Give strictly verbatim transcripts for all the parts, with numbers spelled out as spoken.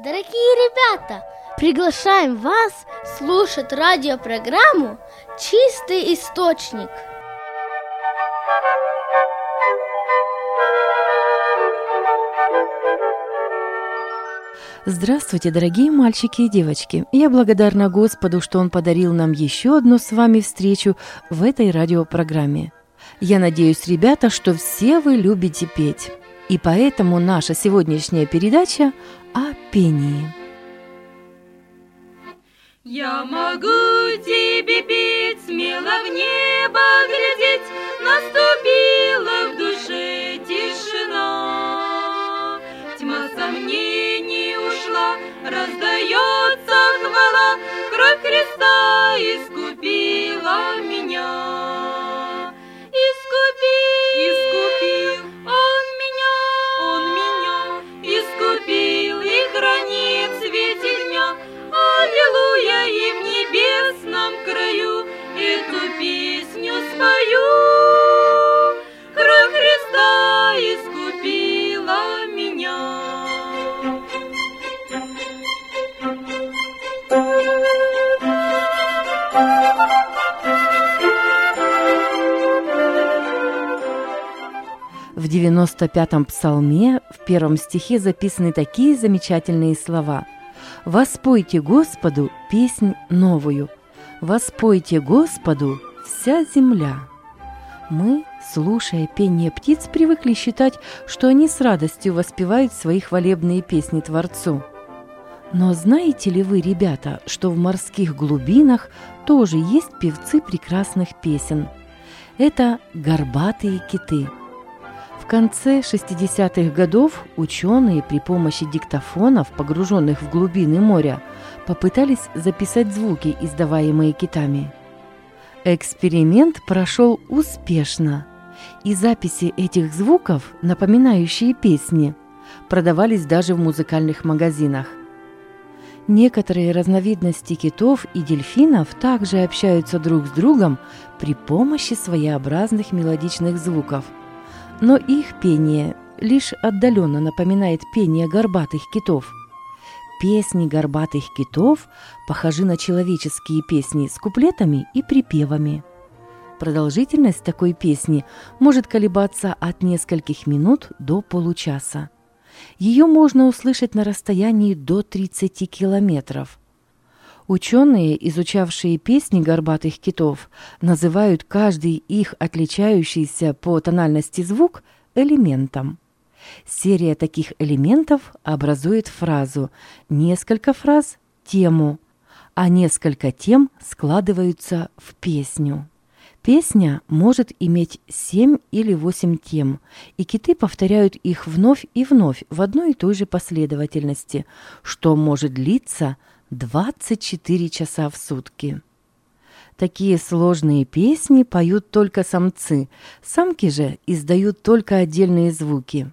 Дорогие ребята, приглашаем вас слушать радиопрограмму «Чистый источник». Здравствуйте, дорогие мальчики и девочки! Я благодарна Господу, что Он подарил нам еще одну с вами встречу в этой радиопрограмме. Я надеюсь, ребята, что все вы любите петь. И поэтому наша сегодняшняя передача о пении. Я могу тебе петь, смело в небо глядеть, наступила в душе тишина. Тьма сомнений ушла, раздается хвала, кровь Христа искупила меня. Искупил, искупил Он меня, Он меня искупил и хранит в свете дня. Аллилуйя, и в небесном краю эту песню спою. Кровь Христа искупила меня. В девяносто пятом псалме в первом стихе записаны такие замечательные слова: «Воспойте Господу песнь новую, воспойте Господу вся земля». Мы, слушая пение птиц, привыкли считать, что они с радостью воспевают свои хвалебные песни Творцу. Но знаете ли вы, ребята, что в морских глубинах тоже есть певцы прекрасных песен? Это горбатые киты. В конце шестидесятых годов ученые при помощи диктофонов, погруженных в глубины моря, попытались записать звуки, издаваемые китами. Эксперимент прошел успешно, и записи этих звуков, напоминающие песни, продавались даже в музыкальных магазинах. Некоторые разновидности китов и дельфинов также общаются друг с другом при помощи своеобразных мелодичных звуков. Но их пение лишь отдаленно напоминает пение горбатых китов. Песни горбатых китов похожи на человеческие песни с куплетами и припевами. Продолжительность такой песни может колебаться от нескольких минут до получаса. Ее можно услышать на расстоянии до тридцати километров. Ученые, изучавшие песни горбатых китов, называют каждый их отличающийся по тональности звук элементом. Серия таких элементов образует фразу, несколько фраз – тему, а несколько тем складываются в песню. Песня может иметь семь или восемь тем, и киты повторяют их вновь и вновь в одной и той же последовательности, что может длиться двадцать четыре часа в сутки. Такие сложные песни поют только самцы, самки же издают только отдельные звуки.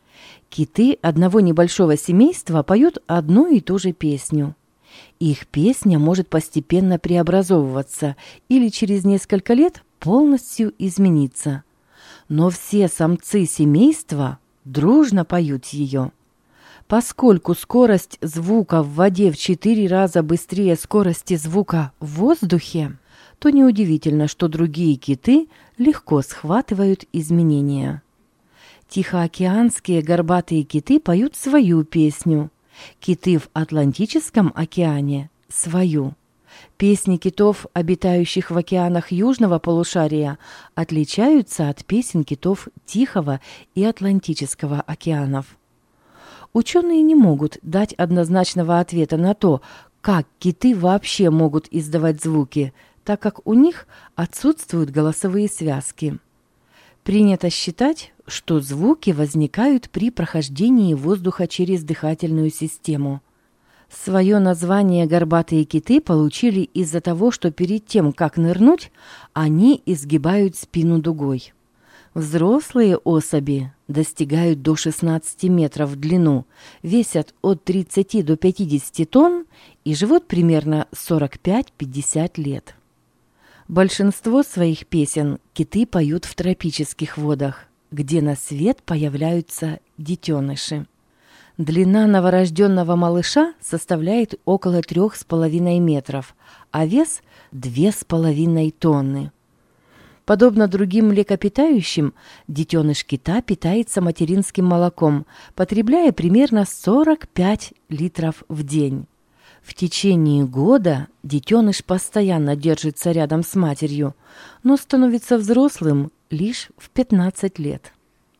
Киты одного небольшого семейства поют одну и ту же песню. Их песня может постепенно преобразовываться или через несколько лет полностью измениться. Но все самцы семейства дружно поют ее. Поскольку скорость звука в воде в четыре раза быстрее скорости звука в воздухе, то неудивительно, что другие киты легко схватывают изменения. Тихоокеанские горбатые киты поют свою песню, киты в Атлантическом океане – свою. Песни китов, обитающих в океанах южного полушария, отличаются от песен китов Тихого и Атлантического океанов. Ученые не могут дать однозначного ответа на то, как киты вообще могут издавать звуки, так как у них отсутствуют голосовые связки. Принято считать, что звуки возникают при прохождении воздуха через дыхательную систему. Свое название горбатые киты получили из-за того, что перед тем, как нырнуть, они изгибают спину дугой. Взрослые особи достигают до шестнадцати метров в длину, весят от тридцати до пятидесяти тонн и живут примерно сорок пять - пятьдесят лет. Большинство своих песен киты поют в тропических водах, где на свет появляются детеныши. Длина новорожденного малыша составляет около трех с половиной метров, а вес – две с половиной тонны. Подобно другим млекопитающим, детеныш кита питается материнским молоком, потребляя примерно сорок пять литров в день. В течение года детеныш постоянно держится рядом с матерью, но становится взрослым лишь в пятнадцать лет.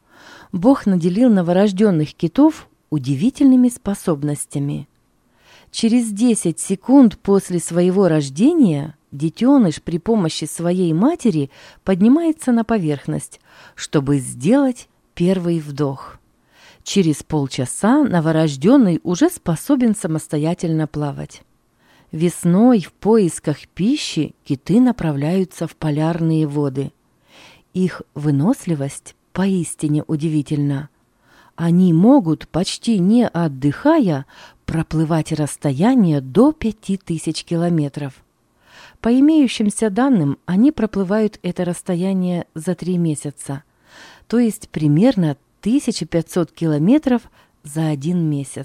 Бог наделил новорожденных китов удивительными способностями. Через десять секунд после своего рождения детеныш при помощи своей матери поднимается на поверхность, чтобы сделать первый вдох. Через полчаса новорожденный уже способен самостоятельно плавать. Весной в поисках пищи киты направляются в полярные воды. Их выносливость поистине удивительна. Они могут, почти не отдыхая, проплывать расстояние до пяти тысяч километров. По имеющимся данным, они проплывают это расстояние за три месяца, то есть примерно тысяча пятьсот километров за один месяц.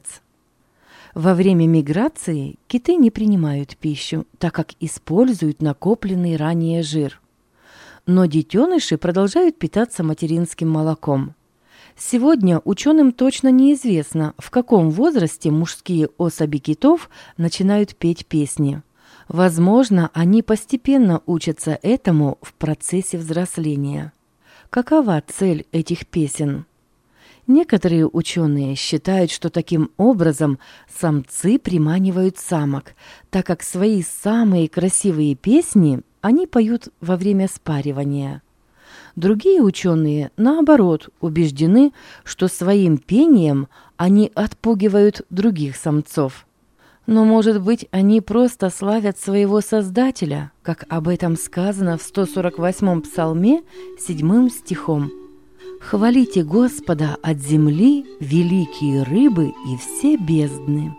Во время миграции киты не принимают пищу, так как используют накопленный ранее жир. Но детеныши продолжают питаться материнским молоком. Сегодня ученым точно неизвестно, в каком возрасте мужские особи китов начинают петь песни. Возможно, они постепенно учатся этому в процессе взросления. Какова цель этих песен? Некоторые ученые считают, что таким образом самцы приманивают самок, так как свои самые красивые песни они поют во время спаривания. Другие ученые, наоборот, убеждены, что своим пением они отпугивают других самцов. Но, может быть, они просто славят своего Создателя, как об этом сказано в сто сорок восьмом псалме, седьмым стихом. «Хвалите Господа от земли, великие рыбы и все бездны».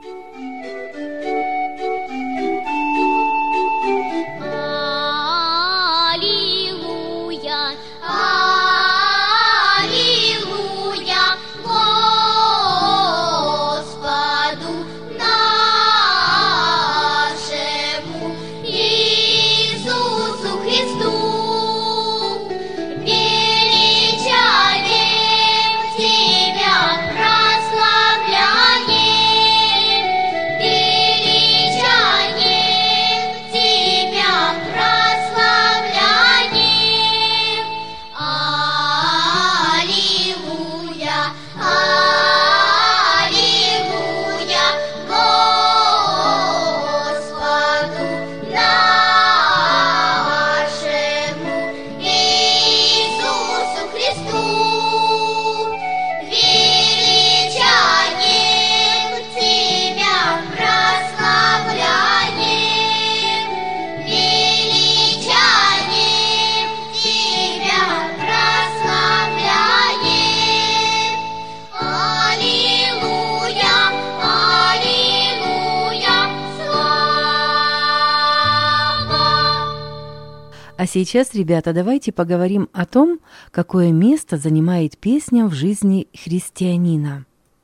А сейчас, ребята, давайте поговорим о том, какое место занимает песня в жизни христианина.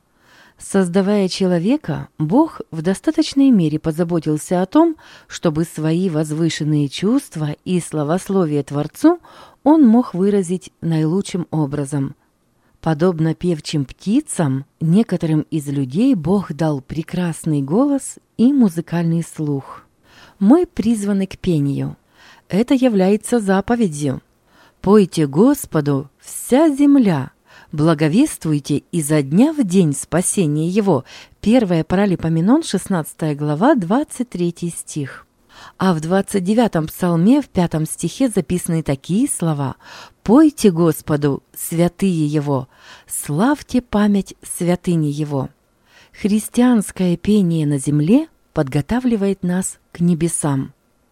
Создавая человека, Бог в достаточной мере позаботился о том, чтобы свои возвышенные чувства и славословие Творцу он мог выразить наилучшим образом. Подобно певчим птицам, некоторым из людей Бог дал прекрасный голос и музыкальный слух. Мы призваны к пению. Это является заповедью. «Пойте Господу, вся земля, благовествуйте изо дня в день спасения Его». первое Паралипоменон, шестнадцатая глава, двадцать третий стих. А в двадцать девятом псалме, в пятом стихе записаны такие слова: «Пойте Господу, святые Его, славьте память святыни Его». Христианское пение на земле подготавливает нас к небесам.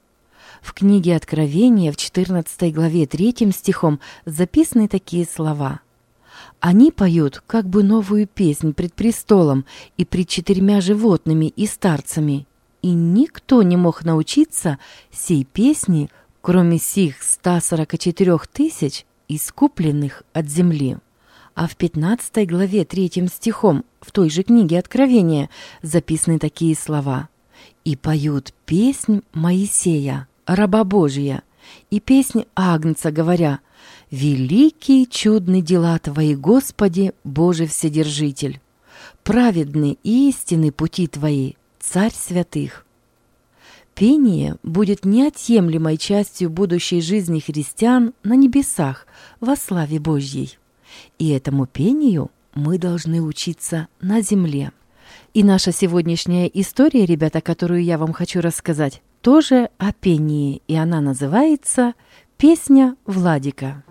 В книге Откровения в четырнадцатой главе третьим стихом записаны такие слова: «Они поют как бы новую песнь пред престолом и пред четырьмя животными и старцами, и никто не мог научиться сей песни, кроме сих ста сорока четырех тысяч, искупленных от земли». А в пятнадцатой главе третьим стихом в той же книге Откровения записаны такие слова: «И поют песнь Моисея, раба Божия, и песнь Агнца, говоря: великие чудны дела Твои, Господи, Боже Вседержитель! Праведны и истинны пути Твои, Царь святых». Пение будет неотъемлемой частью будущей жизни христиан на небесах во славе Божьей. И этому пению мы должны учиться на земле. И наша сегодняшняя история, ребята, которую я вам хочу рассказать, тоже о пении, и она называется «Песня Владика».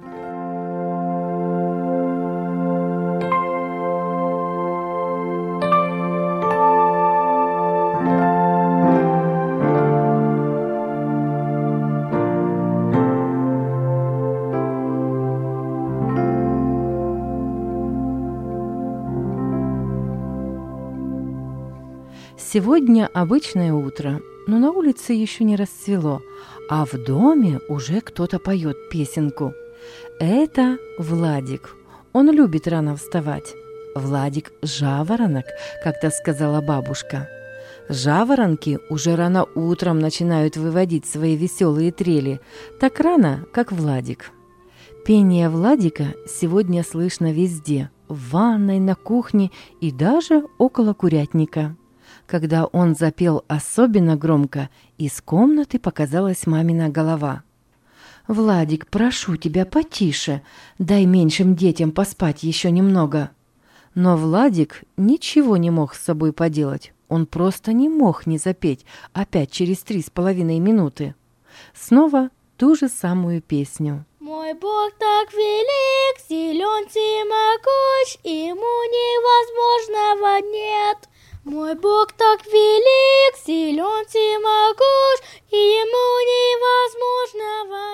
Сегодня обычное утро, но на улице еще не расцвело, а в доме уже кто-то поет песенку. Это Владик. Он любит рано вставать. Владик – жаворонок, как-то сказала бабушка. Жаворонки уже рано утром начинают выводить свои веселые трели, так рано, как Владик. Пение Владика сегодня слышно везде – в ванной, на кухне и даже около курятника. Когда он запел особенно громко, из комнаты показалась мамина голова. «Владик, прошу тебя, потише, дай меньшим детям поспать еще немного». Но Владик ничего не мог с собой поделать, он просто не мог не запеть опять через три с половиной минуты. Снова ту же самую песню. Мой Бог так велик, силен и могуч, ему невозможного нет. Мой Бог так велик, силен и могуч, и ему невозможного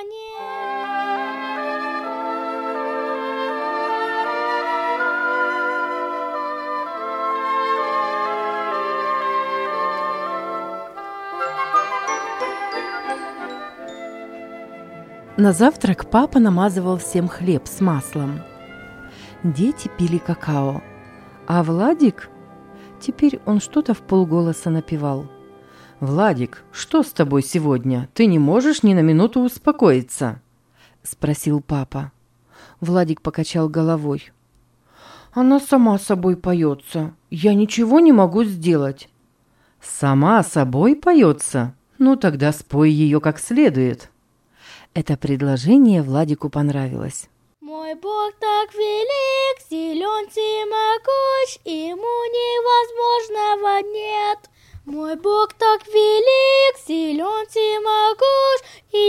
нет. На завтрак папа намазывал всем хлеб с маслом. Дети пили какао, а Владик... Теперь он что-то вполголоса напевал. «Владик, что с тобой сегодня? Ты не можешь ни на минуту успокоиться?» – спросил папа. Владик покачал головой. «Она сама собой поется. Я ничего не могу сделать». «Сама собой поется? Ну тогда спой ее как следует». Это предложение Владику понравилось. Мой Бог так велик, силен и могуч, ему невозможного нет. Мой Бог так велик, силен и могуч, и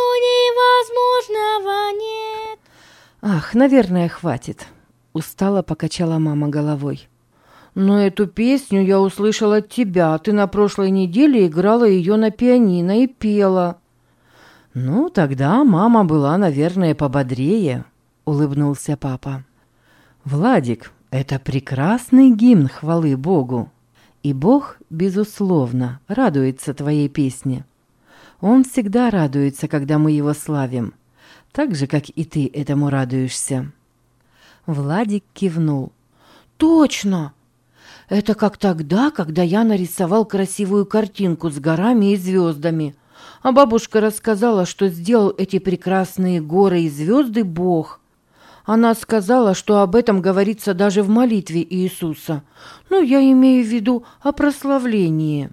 ему невозможного нет. Ах, наверное, хватит. Устало покачала мама головой. Но эту песню я услышала от тебя. Ты на прошлой неделе играла ее на пианино и пела. Ну, тогда мама была, наверное, пободрее. — улыбнулся папа. «Владик, это прекрасный гимн хвалы Богу, и Бог, безусловно, радуется твоей песне. Он всегда радуется, когда мы его славим, так же, как и ты этому радуешься». Владик кивнул. «Точно! Это как тогда, когда я нарисовал красивую картинку с горами и звездами, а бабушка рассказала, что сделал эти прекрасные горы и звезды Бог. Она сказала, что об этом говорится даже в молитве Иисуса. Ну, я имею в виду о прославлении».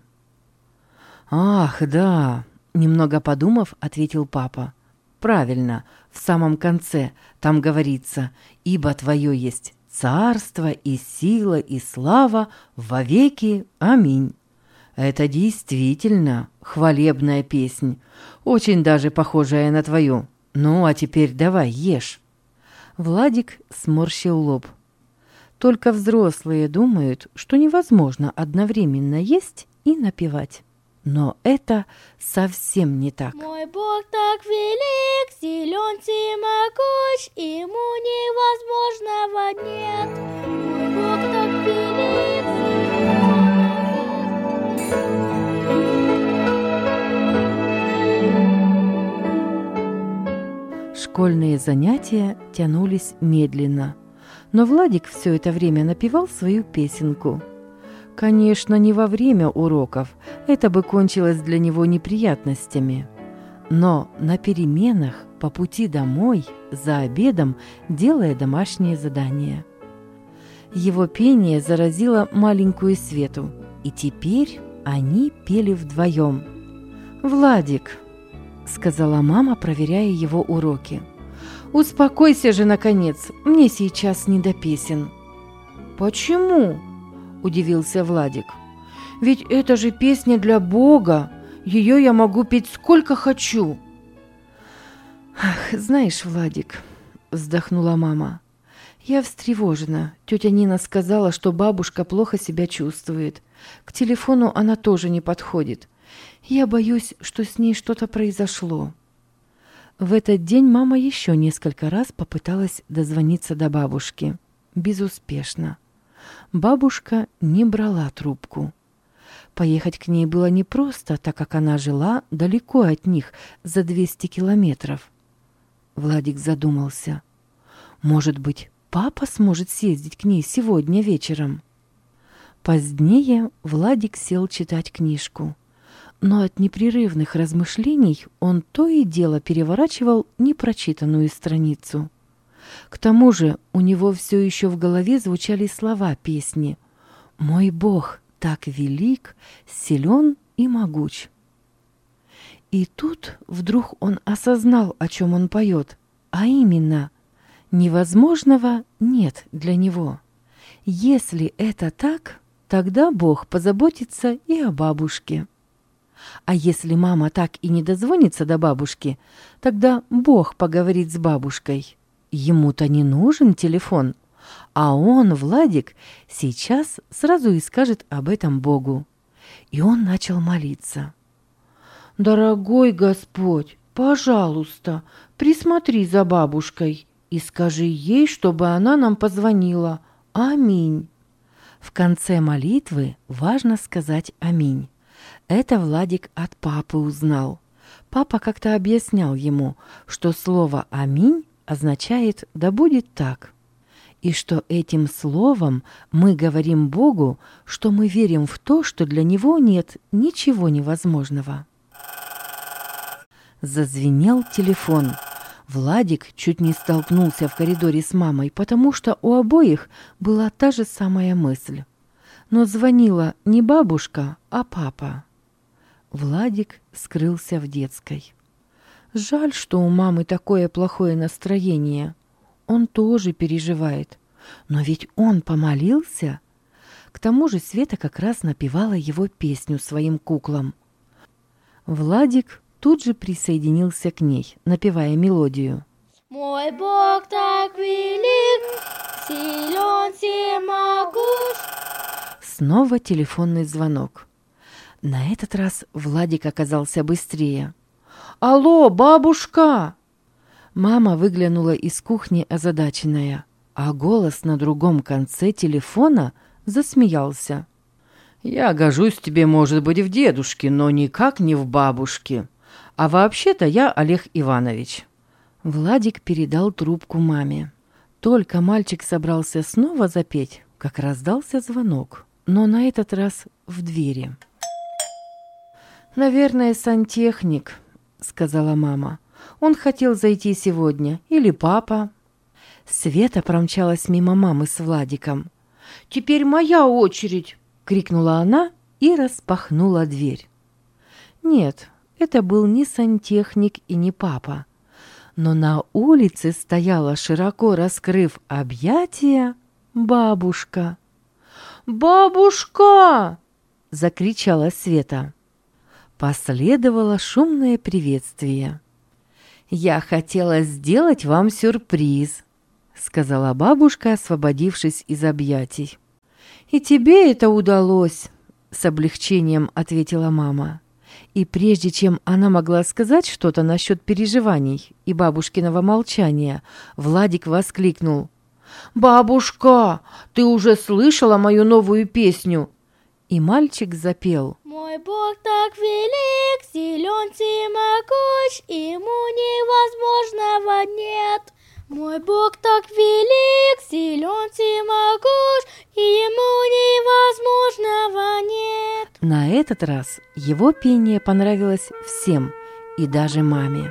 «Ах, да», — немного подумав, ответил папа. «Правильно, в самом конце там говорится: «Ибо Твое есть царство и сила и слава вовеки. Аминь». Это действительно хвалебная песнь, очень даже похожая на твою. Ну, а теперь давай, ешь». Владик сморщил лоб. Только взрослые думают, что невозможно одновременно есть и напевать. Но это совсем не так. Мой Бог так велик, силен и могуч, ему невозможного нет. Мой Бог так велик, Школьные занятия тянулись медленно. Но Владик все это время напевал свою песенку. Конечно, не во время уроков, это бы кончилось для него неприятностями. Но на переменах, по пути домой, за обедом, делая домашние задания. Его пение заразило маленькую Свету, и теперь они пели вдвоем. «Владик», — сказала мама, проверяя его уроки, — «успокойся же, наконец, мне сейчас не до песен». «Почему?» — удивился Владик. «Ведь это же песня для Бога, ее я могу петь сколько хочу». «Ах, знаешь, Владик», — вздохнула мама, — «я встревожена. Тетя Нина сказала, что бабушка плохо себя чувствует. К телефону она тоже не подходит. Я боюсь, что с ней что-то произошло». В этот день мама еще несколько раз попыталась дозвониться до бабушки. Безуспешно. Бабушка не брала трубку. Поехать к ней было непросто, так как она жила далеко от них, за двести километров. Владик задумался. Может быть, папа сможет съездить к ней сегодня вечером? Позднее Владик сел читать книжку. Но от непрерывных размышлений он то и дело переворачивал непрочитанную страницу. К тому же у него все еще в голове звучали слова песни «Мой Бог так велик, силен и могуч». И тут вдруг он осознал, о чем он поет, а именно «невозможного нет для него». Если это так, тогда Бог позаботится и о бабушке. А если мама так и не дозвонится до бабушки, тогда Бог поговорит с бабушкой. Ему-то не нужен телефон, а он, Владик, сейчас сразу и скажет об этом Богу. И он начал молиться. «Дорогой Господь, пожалуйста, присмотри за бабушкой и скажи ей, чтобы она нам позвонила. Аминь». В конце молитвы важно сказать «Аминь». Это Владик от папы узнал. Папа как-то объяснял ему, что слово «Аминь» означает «да будет так». И что этим словом мы говорим Богу, что мы верим в то, что для Него нет ничего невозможного. Зазвенел телефон. Владик чуть не столкнулся в коридоре с мамой, потому что у обоих была та же самая мысль. Но звонила не бабушка, а папа. Владик скрылся в детской. Жаль, что у мамы такое плохое настроение. Он тоже переживает. Но ведь он помолился. К тому же Света как раз напевала его песню своим куклам. Владик тут же присоединился к ней, напевая мелодию. Мой Бог так велик, силен всемогущ. Снова телефонный звонок. На этот раз Владик оказался быстрее. «Алло, бабушка!» Мама выглянула из кухни озадаченная, а голос на другом конце телефона засмеялся. «Я гожусь тебе, может быть, в дедушке, но никак не в бабушке. А вообще-то я Олег Иванович». Владик передал трубку маме. Только мальчик собрался снова запеть, как раздался звонок, но на этот раз в двери. «Наверное, сантехник», — сказала мама. «Он хотел зайти сегодня. Или папа». Света промчалась мимо мамы с Владиком. «Теперь моя очередь!» — крикнула она и распахнула дверь. Нет, это был не сантехник и не папа. Но на улице стояла, широко раскрыв объятия, бабушка. «Бабушка!» — закричала Света. Последовало шумное приветствие. «Я хотела сделать вам сюрприз», — сказала бабушка, освободившись из объятий. «И тебе это удалось», — с облегчением ответила мама. И прежде чем она могла сказать что-то насчет переживаний и бабушкиного молчания, Владик воскликнул: «Бабушка, ты уже слышала мою новую песню?» И мальчик запел: Мой Бог так велик, силен всемогущ, ему невозможного нет. Мой Бог так велик, силен этот раз его пение понравилось всем, и даже маме.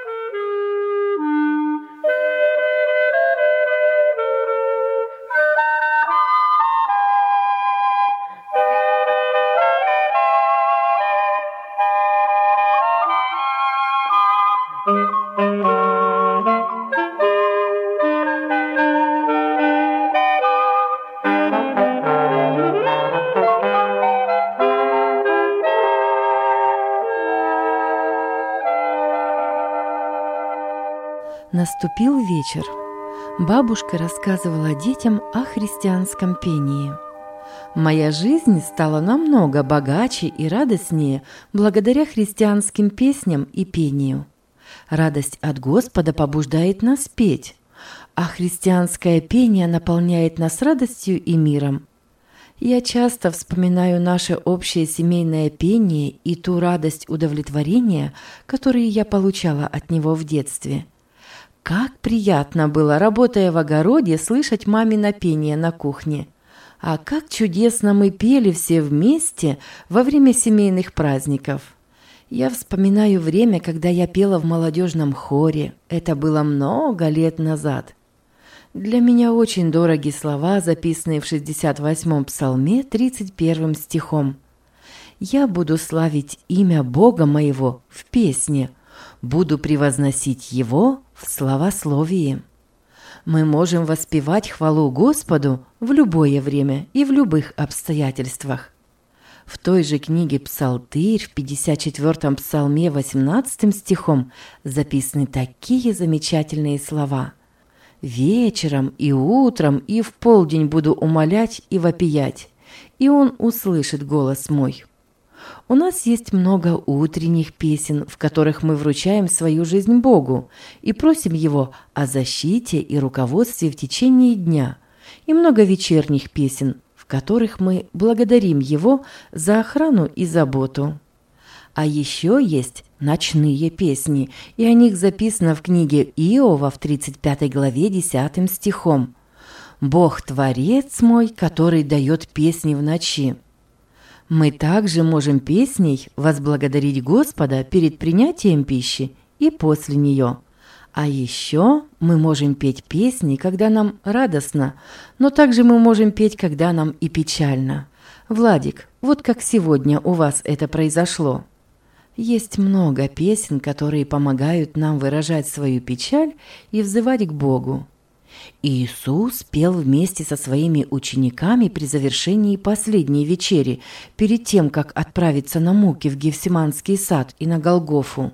Наступил вечер. Бабушка рассказывала детям о христианском пении. Моя жизнь стала намного богаче и радостнее благодаря христианским песням и пению. Радость от Господа побуждает нас петь, а христианское пение наполняет нас радостью и миром. Я часто вспоминаю наше общее семейное пение и ту радость удовлетворения, которые я получала от него в детстве. Как приятно было, работая в огороде, слышать мамино пение на кухне. А как чудесно мы пели все вместе во время семейных праздников. Я вспоминаю время, когда я пела в молодежном хоре. Это было много лет назад. Для меня очень дороги слова, записанные в шестьдесят восьмом псалме тридцать первым стихом. «Я буду славить имя Бога моего в песне, буду превозносить Его в славословии». Мы можем воспевать хвалу Господу в любое время и в любых обстоятельствах. В той же книге «Псалтырь» в пятьдесят четвёртом псалме восемнадцатым стихом записаны такие замечательные слова: «Вечером и утром и в полдень буду умолять и вопиять, и Он услышит голос мой». У нас есть много утренних песен, в которых мы вручаем свою жизнь Богу и просим Его о защите и руководстве в течение дня, и много вечерних песен, в которых мы благодарим Его за охрану и заботу. А еще есть ночные песни, и о них записано в книге Иова в тридцать пятой главе десятым стихом: «Бог Творец мой, который дает песни в ночи». Мы также можем песней возблагодарить Господа перед принятием пищи и после нее. А еще мы можем петь песни, когда нам радостно, но также мы можем петь, когда нам и печально. Владик, вот как сегодня у вас это произошло. Есть много песен, которые помогают нам выражать свою печаль и взывать к Богу. Иисус пел вместе со своими учениками при завершении последней вечери, перед тем, как отправиться на муки в Гефсиманский сад и на Голгофу.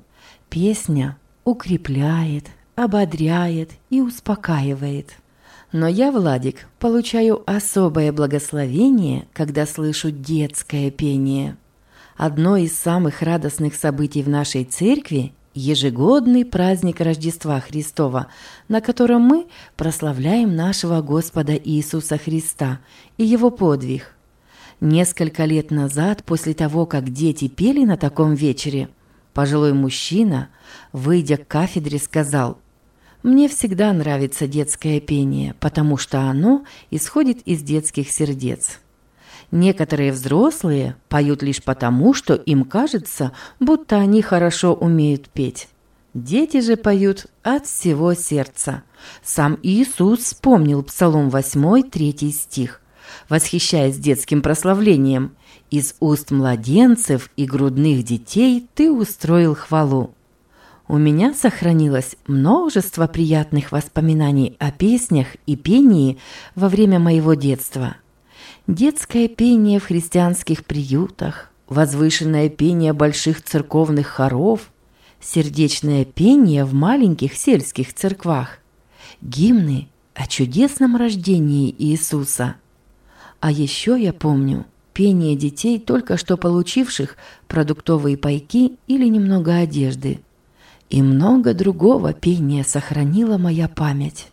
Песня укрепляет, ободряет и успокаивает. Но я, Владик, получаю особое благословение, когда слышу детское пение. Одно из самых радостных событий в нашей церкви – ежегодный праздник Рождества Христова, на котором мы прославляем нашего Господа Иисуса Христа и Его подвиг. Несколько лет назад, после того, как дети пели на таком вечере, пожилой мужчина, выйдя к кафедре, сказал: «Мне всегда нравится детское пение, потому что оно исходит из детских сердец». Некоторые взрослые поют лишь потому, что им кажется, будто они хорошо умеют петь. Дети же поют от всего сердца. Сам Иисус вспомнил Псалом восьмой, третий стих, восхищаясь детским прославлением: «Из уст младенцев и грудных детей ты устроил хвалу». У меня сохранилось множество приятных воспоминаний о песнях и пении во время моего детства. Детское пение в христианских приютах, возвышенное пение больших церковных хоров, сердечное пение в маленьких сельских церквах, гимны о чудесном рождении Иисуса. А еще я помню пение детей, только что получивших продуктовые пайки или немного одежды. И много другого пения сохранила моя память.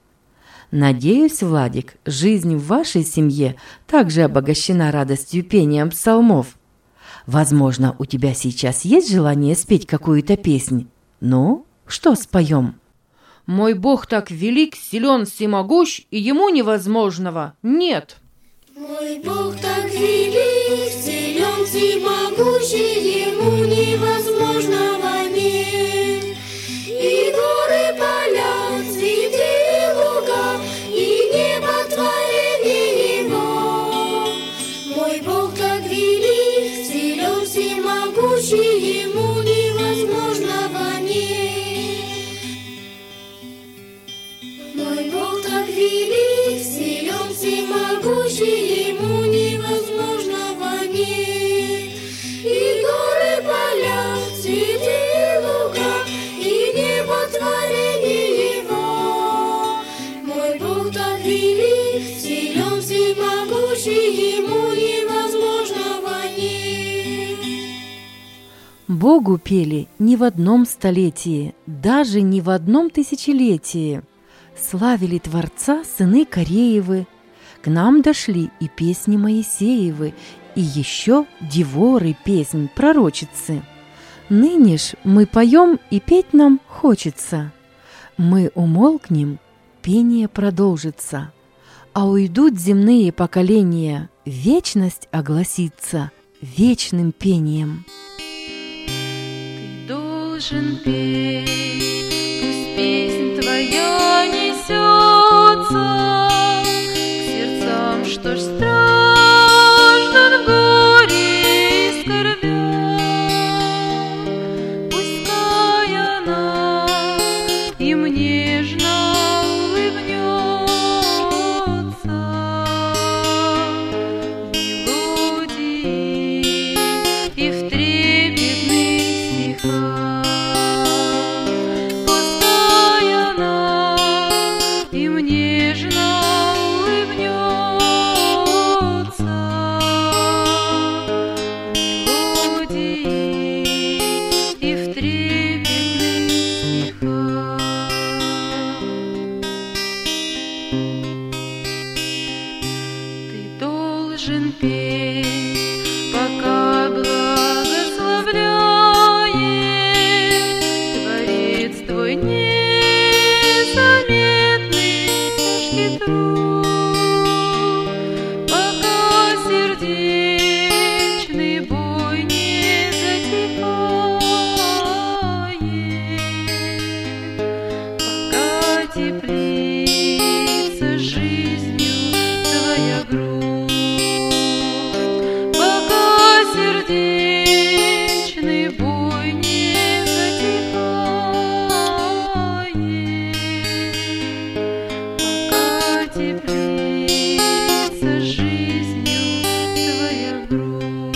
Надеюсь, Владик, жизнь в вашей семье также обогащена радостью пением псалмов. Возможно, у тебя сейчас есть желание спеть какую-то песнь? Ну, что споем? «Мой Бог так велик, силен, всемогущ, и ему невозможного нет». Мой Бог так велик, силен, всемогущий, ему невозможного нет. И горы, поля, цветы и луга, и небо творение его. Мой Бог так велик, силен, всемогущий, ему невозможного нет. Мой Бог так велик, силен, всемогущий, ему невозможного нет. И горы, поля, цветы и луга, и небо творение его. Мой Бог так велик, силен, всемогущий, ему невозможного нет. Богу пели не в одном столетии, даже не в одном тысячелетии. Славили Творца сыны Кореевы, к нам дошли и песни Моисеевы, и еще Деворы песнь пророчицы. Ныне ж мы поем, и петь нам хочется. Мы умолкнем, пение продолжится, а уйдут земные поколения, вечность огласится вечным пением. Ты должен петь, пусть песнь твоя несется к сердцам, что ж страждут в горе и скорбях. Пускай она им нежно улыбнется в мелодии и в трепетных стихах. Пускай она им нежно улыбнется в мелодии и в трепетных стихах. Ты должен петь, пока благословляет Творец твой незаметный тяжкий труд, пока сердечный бой не затихает, пока теплится жизнью твоя грудь, пока сердечный бой не затихает, пока теплится жизнью твоя грудь.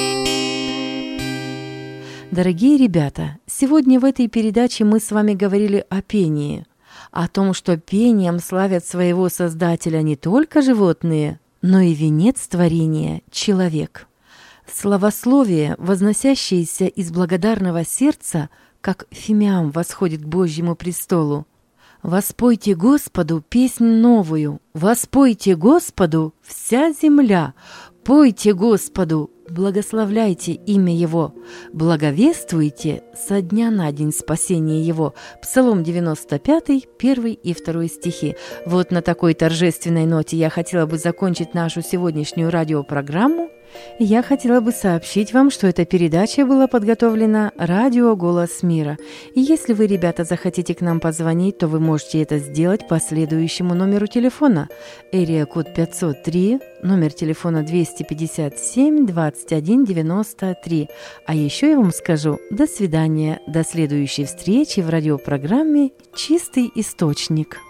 Дорогие ребята, сегодня в этой передаче мы с вами говорили о пении, о том, что пением славят своего Создателя не только животные, но и венец творения – человек. Славословие, возносящееся из благодарного сердца, как фимиам восходит к Божьему престолу. «Воспойте Господу песнь новую, воспойте Господу вся земля, пойте Господу, благословляйте имя Его, благовествуйте со дня на день спасения Его». Псалом девяносто пятый, первый и второй стихи. Вот на такой торжественной ноте я хотела бы закончить нашу сегодняшнюю радиопрограмму. И я хотела бы сообщить вам, что эта передача была подготовлена радио «Голос мира». И если вы, ребята, захотите к нам позвонить, то вы можете это сделать по следующему номеру телефона. Эрия-код пятьсот три, номер телефона двести пятьдесят семь двадцать один девяносто три. А еще я вам скажу до свидания, до следующей встречи в радиопрограмме «Чистый источник».